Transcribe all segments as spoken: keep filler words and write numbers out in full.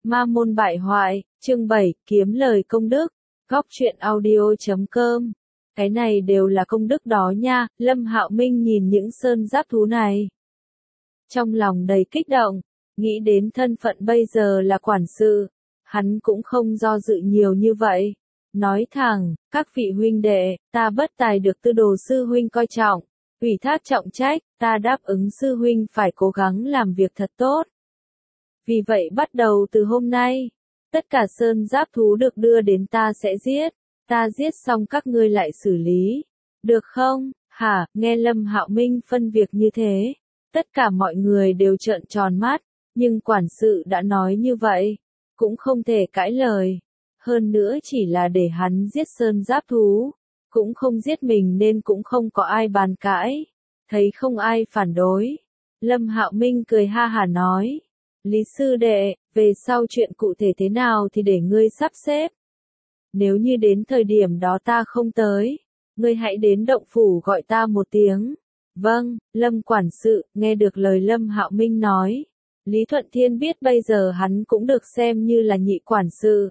Ma môn bại hoại, chương bảy, kiếm lời công đức, góc truyện audio chấm com. Cái này đều là công đức đó nha, Lâm Hạo Minh nhìn những sơn giáp thú này. Trong lòng đầy kích động, nghĩ đến thân phận bây giờ là quản sự, hắn cũng không do dự nhiều như vậy. Nói thẳng, các vị huynh đệ, ta bất tài được Tư Đồ sư huynh coi trọng, ủy thác trọng trách, ta đáp ứng sư huynh phải cố gắng làm việc thật tốt. Vì vậy bắt đầu từ hôm nay, tất cả sơn giáp thú được đưa đến ta sẽ giết, ta giết xong các ngươi lại xử lý. Được không? Hả? Nghe Lâm Hạo Minh phân việc như thế, tất cả mọi người đều trợn tròn mắt, nhưng quản sự đã nói như vậy, cũng không thể cãi lời. Hơn nữa chỉ là để hắn giết sơn giáp thú, cũng không giết mình nên cũng không có ai bàn cãi. Thấy không ai phản đối, Lâm Hạo Minh cười ha hả nói, Lý sư đệ, về sau chuyện cụ thể thế nào thì để ngươi sắp xếp. Nếu như đến thời điểm đó ta không tới, ngươi hãy đến động phủ gọi ta một tiếng. Vâng, Lâm quản sự, nghe được lời Lâm Hạo Minh nói, Lý Thuận Thiên biết bây giờ hắn cũng được xem như là nhị quản sự.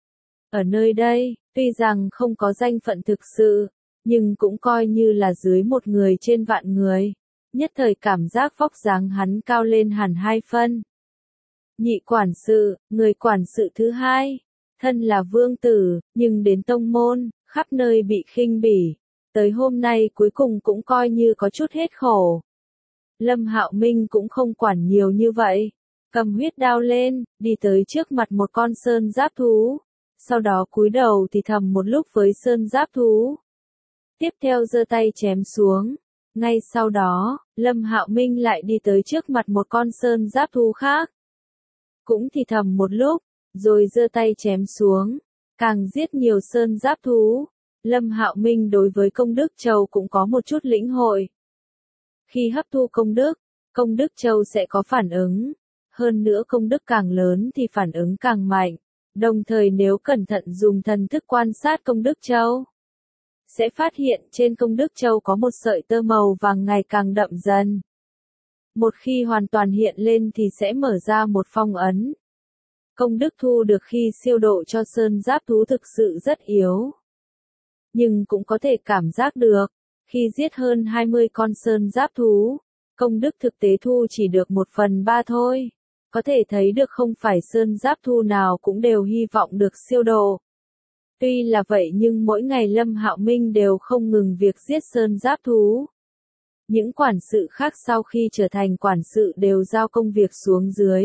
Ở nơi đây, tuy rằng không có danh phận thực sự, nhưng cũng coi như là dưới một người trên vạn người. Nhất thời cảm giác vóc dáng hắn cao lên hẳn hai phân. Nhị quản sự, người quản sự thứ hai, thân là vương tử, nhưng đến tông môn, khắp nơi bị khinh bỉ. Tới hôm nay cuối cùng cũng coi như có chút hết khổ. Lâm Hạo Minh cũng không quản nhiều như vậy, cầm huyết đao lên, đi tới trước mặt một con sơn giáp thú. Sau đó cúi đầu thì thầm một lúc với sơn giáp thú. Tiếp theo giơ tay chém xuống. Ngay sau đó, Lâm Hạo Minh lại đi tới trước mặt một con sơn giáp thú khác. Cũng thì thầm một lúc, rồi giơ tay chém xuống. Càng giết nhiều sơn giáp thú, Lâm Hạo Minh đối với công đức châu cũng có một chút lĩnh hội. Khi hấp thu công đức, công đức châu sẽ có phản ứng. Hơn nữa công đức càng lớn thì phản ứng càng mạnh. Đồng thời nếu cẩn thận dùng thần thức quan sát công đức châu, sẽ phát hiện trên công đức châu có một sợi tơ màu vàng ngày càng đậm dần. Một khi hoàn toàn hiện lên thì sẽ mở ra một phong ấn. Công đức thu được khi siêu độ cho sơn giáp thú thực sự rất yếu. Nhưng cũng có thể cảm giác được, khi giết hơn hai mươi con sơn giáp thú, công đức thực tế thu chỉ được một phần ba thôi. Có thể thấy được không phải sơn giáp thú nào cũng đều hy vọng được siêu độ. Tuy là vậy nhưng mỗi ngày Lâm Hạo Minh đều không ngừng việc giết sơn giáp thú. Những quản sự khác sau khi trở thành quản sự đều giao công việc xuống dưới.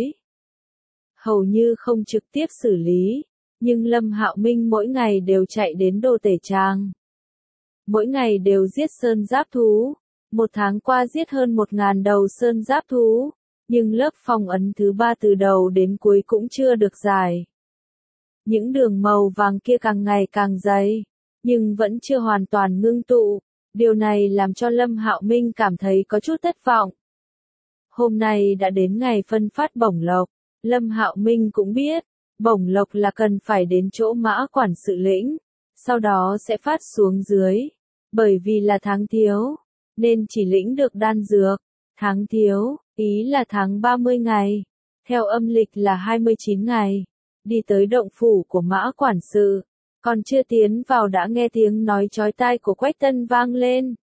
Hầu như không trực tiếp xử lý, nhưng Lâm Hạo Minh mỗi ngày đều chạy đến đồ tể trang. Mỗi ngày đều giết sơn giáp thú. Một tháng qua giết hơn một ngàn đầu sơn giáp thú. Nhưng lớp phong ấn thứ ba từ đầu đến cuối cũng chưa được giải. Những đường màu vàng kia càng ngày càng dày, nhưng vẫn chưa hoàn toàn ngưng tụ. Điều này làm cho Lâm Hạo Minh cảm thấy có chút thất vọng. Hôm nay đã đến ngày phân phát bổng lộc, Lâm Hạo Minh cũng biết, bổng lộc là cần phải đến chỗ mã quản sự lĩnh, sau đó sẽ phát xuống dưới. Bởi vì là tháng thiếu, nên chỉ lĩnh được đan dược. Tháng thiếu, ý là tháng ba mươi ngày, theo âm lịch là hai mươi chín ngày, đi tới động phủ của mã quản sự, còn chưa tiến vào đã nghe tiếng nói chói tai của Quách Tân vang lên.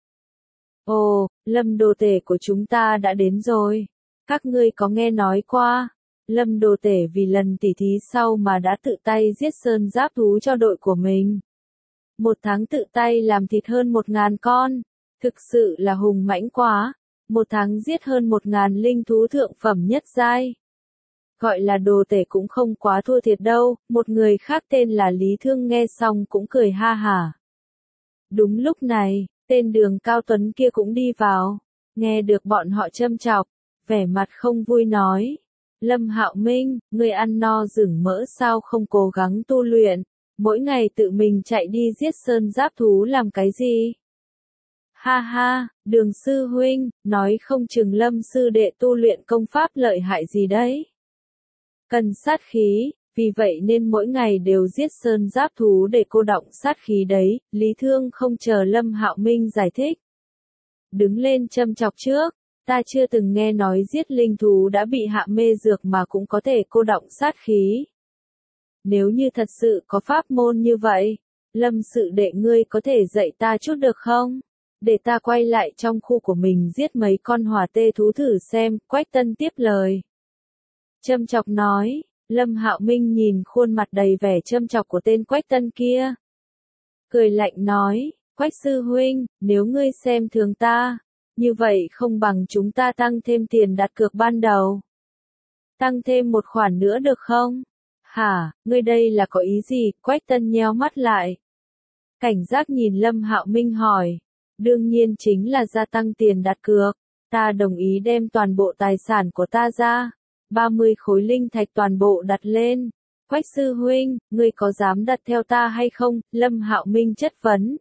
Ồ, Lâm đồ tể của chúng ta đã đến rồi, các ngươi có nghe nói qua, Lâm đồ tể vì lần tỉ thí sau mà đã tự tay giết sơn giáp thú cho đội của mình. Một tháng tự tay làm thịt hơn một ngàn con, thực sự là hùng mãnh quá. Một tháng giết hơn một ngàn linh thú thượng phẩm nhất giai. Gọi là đồ tể cũng không quá thua thiệt đâu, một người khác tên là Lý Thương nghe xong cũng cười ha hả. Đúng lúc này, tên Đường Cao Tuấn kia cũng đi vào, nghe được bọn họ châm chọc, vẻ mặt không vui nói. Lâm Hạo Minh, người ăn no rừng mỡ sao không cố gắng tu luyện, mỗi ngày tự mình chạy đi giết sơn giáp thú làm cái gì? Ha ha, Đường sư huynh, nói không chừng Lâm sư đệ tu luyện công pháp lợi hại gì đấy. Cần sát khí, vì vậy nên mỗi ngày đều giết sơn giáp thú để cô đọng sát khí đấy, Lý Thương không chờ Lâm Hạo Minh giải thích. Đứng lên châm chọc trước, Ta chưa từng nghe nói giết linh thú đã bị hạ mê dược mà cũng có thể cô đọng sát khí. Nếu như thật sự có pháp môn như vậy, Lâm sự đệ ngươi có thể dạy ta chút được không? Để ta quay lại trong khu của mình giết mấy con hỏa tê thú thử xem, Quách Tân tiếp lời. Châm chọc nói, Lâm Hạo Minh nhìn khuôn mặt đầy vẻ châm chọc của tên Quách Tân kia. Cười lạnh nói, Quách sư huynh, nếu ngươi xem thường ta, như vậy không bằng chúng ta tăng thêm tiền đặt cược ban đầu. Tăng thêm một khoản nữa được không? Hả, ngươi đây là có ý gì? Quách Tân nheo mắt lại. Cảnh giác nhìn Lâm Hạo Minh hỏi. Đương nhiên chính là gia tăng tiền đặt cược. Ta đồng ý đem toàn bộ tài sản của ta ra. ba mươi khối linh thạch toàn bộ đặt lên. Quách sư huynh, ngươi có dám đặt theo ta hay không? Lâm Hạo Minh chất vấn.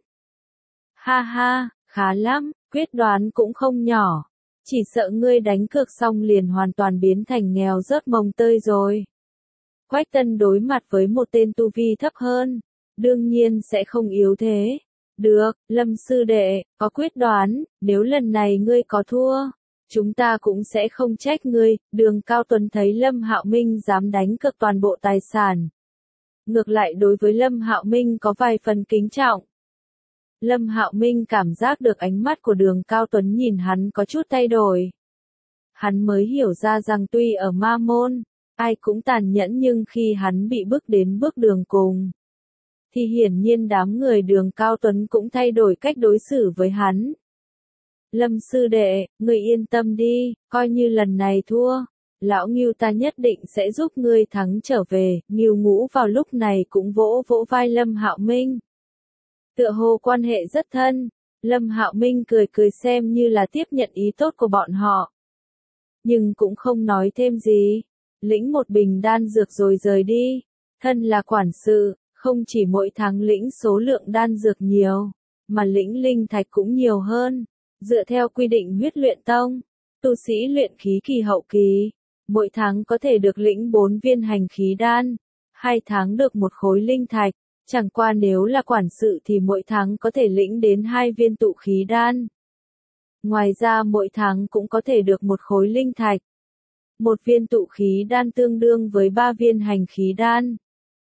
Ha ha, khá lắm, quyết đoán cũng không nhỏ. Chỉ sợ ngươi đánh cược xong liền hoàn toàn biến thành nghèo rớt mồng tơi rồi. Quách Tân đối mặt với một tên tu vi thấp hơn, đương nhiên sẽ không yếu thế. Được, Lâm sư đệ, có quyết đoán, nếu lần này ngươi có thua, chúng ta cũng sẽ không trách ngươi. Đường Cao Tuấn thấy Lâm Hạo Minh dám đánh cược toàn bộ tài sản. Ngược lại đối với Lâm Hạo Minh có vài phần kính trọng. Lâm Hạo Minh cảm giác được ánh mắt của Đường Cao Tuấn nhìn hắn có chút thay đổi. Hắn mới hiểu ra rằng tuy ở ma môn, ai cũng tàn nhẫn nhưng khi hắn bị bước đến bước đường cùng, thì hiển nhiên đám người Đường Cao Tuấn cũng thay đổi cách đối xử với hắn. Lâm sư đệ, ngươi yên tâm đi, coi như lần này thua, lão Ngưu ta nhất định sẽ giúp ngươi thắng trở về. Ngưu Ngũ vào lúc này cũng vỗ vỗ vai Lâm Hạo Minh. Tựa hồ quan hệ rất thân, Lâm Hạo Minh cười cười xem như là tiếp nhận ý tốt của bọn họ. Nhưng cũng không nói thêm gì, lĩnh một bình đan dược rồi rời đi. Thân là quản sự, không chỉ mỗi tháng lĩnh số lượng đan dược nhiều, mà lĩnh linh thạch cũng nhiều hơn. Dựa theo quy định huyết luyện tông, tu sĩ luyện khí kỳ hậu kỳ, mỗi tháng có thể được lĩnh bốn viên hành khí đan, hai tháng được một khối linh thạch. Chẳng qua nếu là quản sự thì mỗi tháng có thể lĩnh đến hai viên tụ khí đan. Ngoài ra mỗi tháng cũng có thể được một khối linh thạch. Một viên tụ khí đan tương đương với ba viên hành khí đan.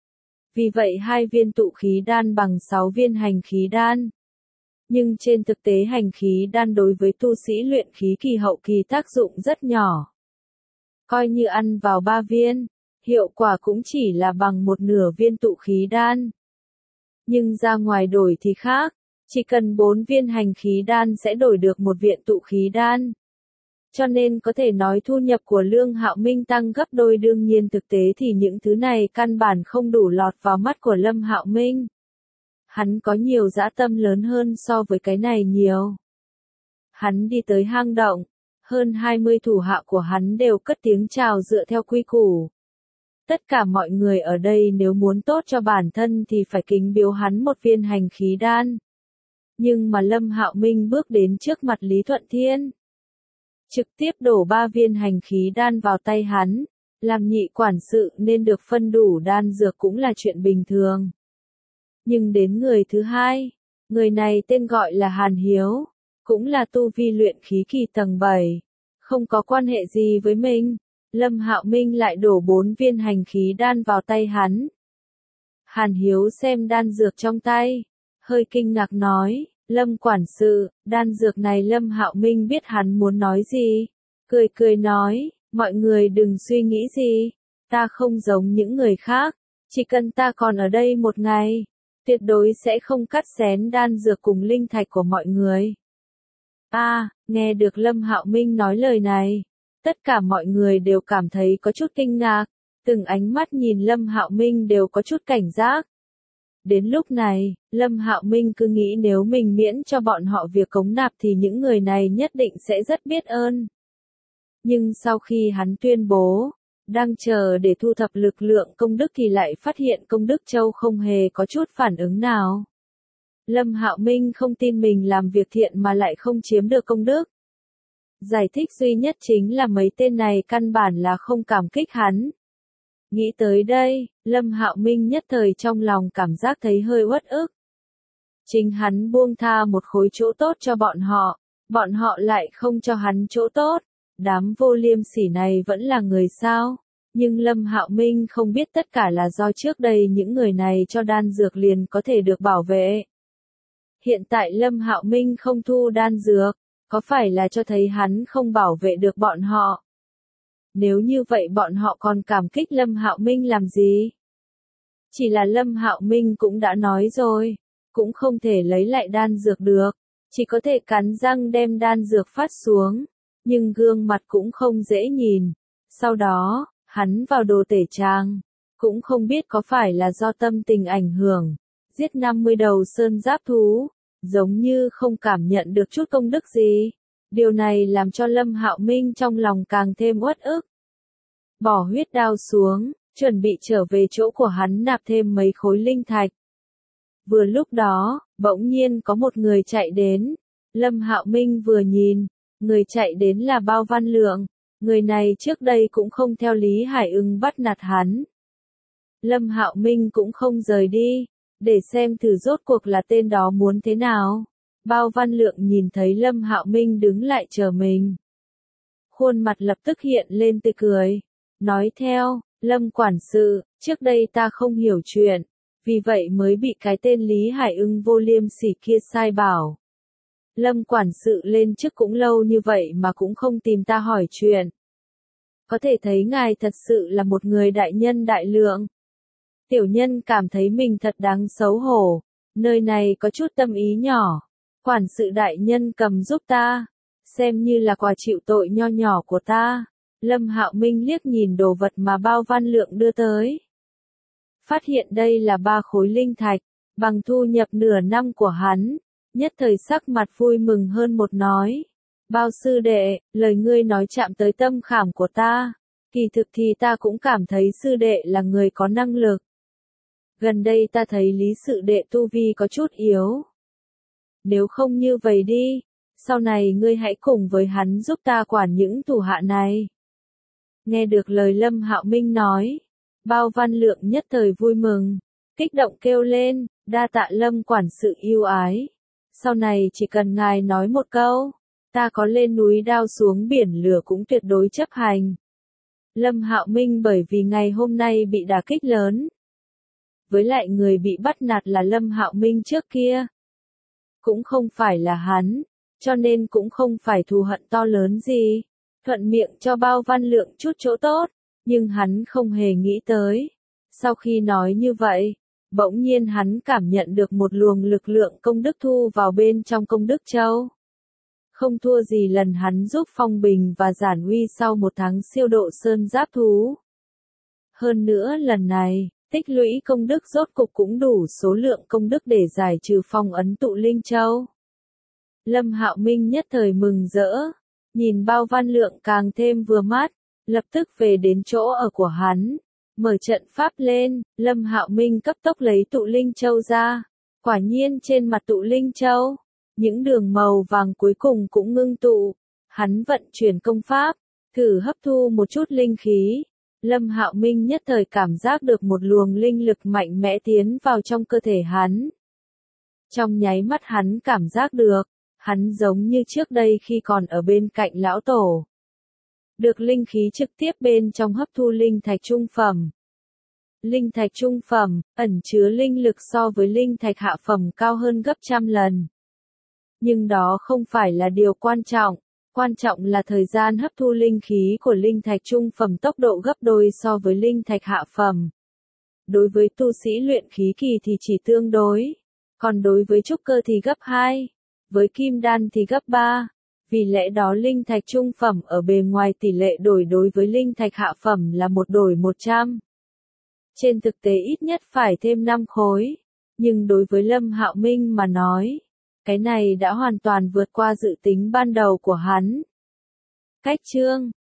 Vì vậy hai viên tụ khí đan bằng sáu viên hành khí đan. Nhưng trên thực tế hành khí đan đối với tu sĩ luyện khí kỳ hậu kỳ tác dụng rất nhỏ. Coi như ăn vào ba viên, hiệu quả cũng chỉ là bằng một nửa viên tụ khí đan. Nhưng ra ngoài đổi thì khác, chỉ cần bốn viên hành khí đan sẽ đổi được một viện tụ khí đan. Cho nên có thể nói thu nhập của Lương Hạo Minh tăng gấp đôi, đương nhiên thực tế thì những thứ này căn bản không đủ lọt vào mắt của Lâm Hạo Minh. Hắn có nhiều dã tâm lớn hơn so với cái này nhiều. Hắn đi tới hang động, hơn hai mươi thủ hạ của hắn đều cất tiếng chào dựa theo quy củ. Tất cả mọi người ở đây nếu muốn tốt cho bản thân thì phải kính biếu hắn một viên hành khí đan. Nhưng mà Lâm Hạo Minh bước đến trước mặt Lý Thuận Thiên, trực tiếp đổ ba viên hành khí đan vào tay hắn, làm nhị quản sự nên được phân đủ đan dược cũng là chuyện bình thường. Nhưng đến người thứ hai, người này tên gọi là Hàn Hiếu, cũng là tu vi luyện khí kỳ tầng bảy, không có quan hệ gì với mình. Lâm Hạo Minh lại đổ bốn viên hành khí đan vào tay hắn. Hàn Hiếu xem đan dược trong tay, hơi kinh ngạc nói, Lâm quản sự, đan dược này. Lâm Hạo Minh biết hắn muốn nói gì, cười cười nói, mọi người đừng suy nghĩ gì, ta không giống những người khác, chỉ cần ta còn ở đây một ngày, tuyệt đối sẽ không cắt xén đan dược cùng linh thạch của mọi người. A, à, nghe được Lâm Hạo Minh nói lời này, tất cả mọi người đều cảm thấy có chút kinh ngạc, từng ánh mắt nhìn Lâm Hạo Minh đều có chút cảnh giác. Đến lúc này, Lâm Hạo Minh cứ nghĩ nếu mình miễn cho bọn họ việc cống nạp thì những người này nhất định sẽ rất biết ơn. Nhưng sau khi hắn tuyên bố, đang chờ để thu thập lực lượng công đức thì lại phát hiện công đức châu không hề có chút phản ứng nào. Lâm Hạo Minh không tin mình làm việc thiện mà lại không chiếm được công đức. Giải thích duy nhất chính là mấy tên này căn bản là không cảm kích hắn. Nghĩ tới đây, Lâm Hạo Minh nhất thời trong lòng cảm giác thấy hơi uất ức. Chính hắn buông tha một khối chỗ tốt cho bọn họ, bọn họ lại không cho hắn chỗ tốt. đám vô liêm sỉ này vẫn là người sao? Nhưng Lâm Hạo Minh không biết tất cả là do trước đây những người này cho đan dược liền có thể được bảo vệ. Hiện tại Lâm Hạo Minh không thu đan dược, có phải là cho thấy hắn không bảo vệ được bọn họ? Nếu như vậy bọn họ còn cảm kích Lâm Hạo Minh làm gì? Chỉ là Lâm Hạo Minh cũng đã nói rồi, cũng không thể lấy lại đan dược được, chỉ có thể cắn răng đem đan dược phát xuống, nhưng gương mặt cũng không dễ nhìn. Sau đó, hắn vào đồ tể trang, cũng không biết có phải là do tâm tình ảnh hưởng, giết năm mươi đầu sơn giáp thú, giống như không cảm nhận được chút công đức gì. Điều này làm cho Lâm Hạo Minh trong lòng càng thêm uất ức. Bỏ huyết đao xuống, chuẩn bị trở về chỗ của hắn nạp thêm mấy khối linh thạch. Vừa lúc đó, bỗng nhiên có một người chạy đến. Lâm Hạo Minh vừa nhìn, người chạy đến là Bao Văn Lượng. Người này trước đây cũng không theo Lý Hải Ưng bắt nạt hắn. Lâm Hạo Minh cũng không rời đi, để xem thử rốt cuộc là tên đó muốn thế nào. Bao Văn Lượng nhìn thấy Lâm Hạo Minh đứng lại chờ mình. Khuôn mặt lập tức hiện lên tươi cười. Nói theo, Lâm quản sự, trước đây ta không hiểu chuyện, vì vậy mới bị cái tên Lý Hải Ưng vô liêm sỉ kia sai bảo. Lâm quản sự lên chức cũng lâu như vậy mà cũng không tìm ta hỏi chuyện. Có thể thấy ngài thật sự là một người đại nhân đại lượng. Tiểu nhân cảm thấy mình thật đáng xấu hổ, nơi này có chút tâm ý nhỏ. Quản sự đại nhân cầm giúp ta, xem như là quà chịu tội nho nhỏ của ta. Lâm Hạo Minh liếc nhìn đồ vật mà Bao Văn Lượng đưa tới. Phát hiện đây là ba khối linh thạch, bằng thu nhập nửa năm của hắn, nhất thời sắc mặt vui mừng hơn một nói. Bao sư đệ, lời ngươi nói chạm tới tâm khảm của ta, kỳ thực thì ta cũng cảm thấy sư đệ là người có năng lực. Gần đây ta thấy Lý sự đệ tu vi có chút yếu. Nếu không như vậy đi, sau này ngươi hãy cùng với hắn giúp ta quản những thủ hạ này. Nghe được lời Lâm Hạo Minh nói, Bao Văn Lượng nhất thời vui mừng, kích động kêu lên, đa tạ Lâm quản sự yêu ái. Sau này chỉ cần ngài nói một câu, ta có lên núi đao xuống biển lửa cũng tuyệt đối chấp hành. Lâm Hạo Minh bởi vì ngày hôm nay bị đả kích lớn. Với lại người bị bắt nạt là Lâm Hạo Minh trước kia. Cũng không phải là hắn, cho nên cũng không phải thù hận to lớn gì. Thuận miệng cho Bao Văn Lượng chút chỗ tốt, nhưng hắn không hề nghĩ tới. Sau khi nói như vậy, bỗng nhiên hắn cảm nhận được một luồng lực lượng công đức thu vào bên trong công đức châu. Không thua gì lần hắn giúp Phong Bình và Giản Uy sau một tháng siêu độ sơn giáp thú. Hơn nữa lần này, tích lũy công đức rốt cục cũng đủ số lượng công đức để giải trừ phong ấn tụ linh châu. Lâm Hạo Minh nhất thời mừng rỡ, nhìn Bao Văn Lượng càng thêm vừa mắt, lập tức về đến chỗ ở của hắn, mở trận pháp lên. Lâm Hạo Minh cấp tốc lấy tụ linh châu ra, quả nhiên trên mặt tụ linh châu, những đường màu vàng cuối cùng cũng ngưng tụ. Hắn vận chuyển công pháp, thử hấp thu một chút linh khí. Lâm Hạo Minh nhất thời cảm giác được một luồng linh lực mạnh mẽ tiến vào trong cơ thể hắn. Trong nháy mắt hắn cảm giác được, hắn giống như trước đây khi còn ở bên cạnh lão tổ. Được linh khí trực tiếp bên trong hấp thu linh thạch trung phẩm. Linh thạch trung phẩm, ẩn chứa linh lực so với linh thạch hạ phẩm cao hơn gấp trăm lần. Nhưng đó không phải là điều quan trọng. Quan trọng là thời gian hấp thu linh khí của linh thạch trung phẩm tốc độ gấp đôi so với linh thạch hạ phẩm. Đối với tu sĩ luyện khí kỳ thì chỉ tương đối, còn đối với trúc cơ thì gấp hai, với kim đan thì gấp ba. Vì lẽ đó linh thạch trung phẩm ở bề ngoài tỷ lệ đổi đối với linh thạch hạ phẩm là một đổi một trăm. Trên thực tế ít nhất phải thêm năm khối, nhưng đối với Lâm Hạo Minh mà nói, cái này đã hoàn toàn vượt qua dự tính ban đầu của hắn. Cách chương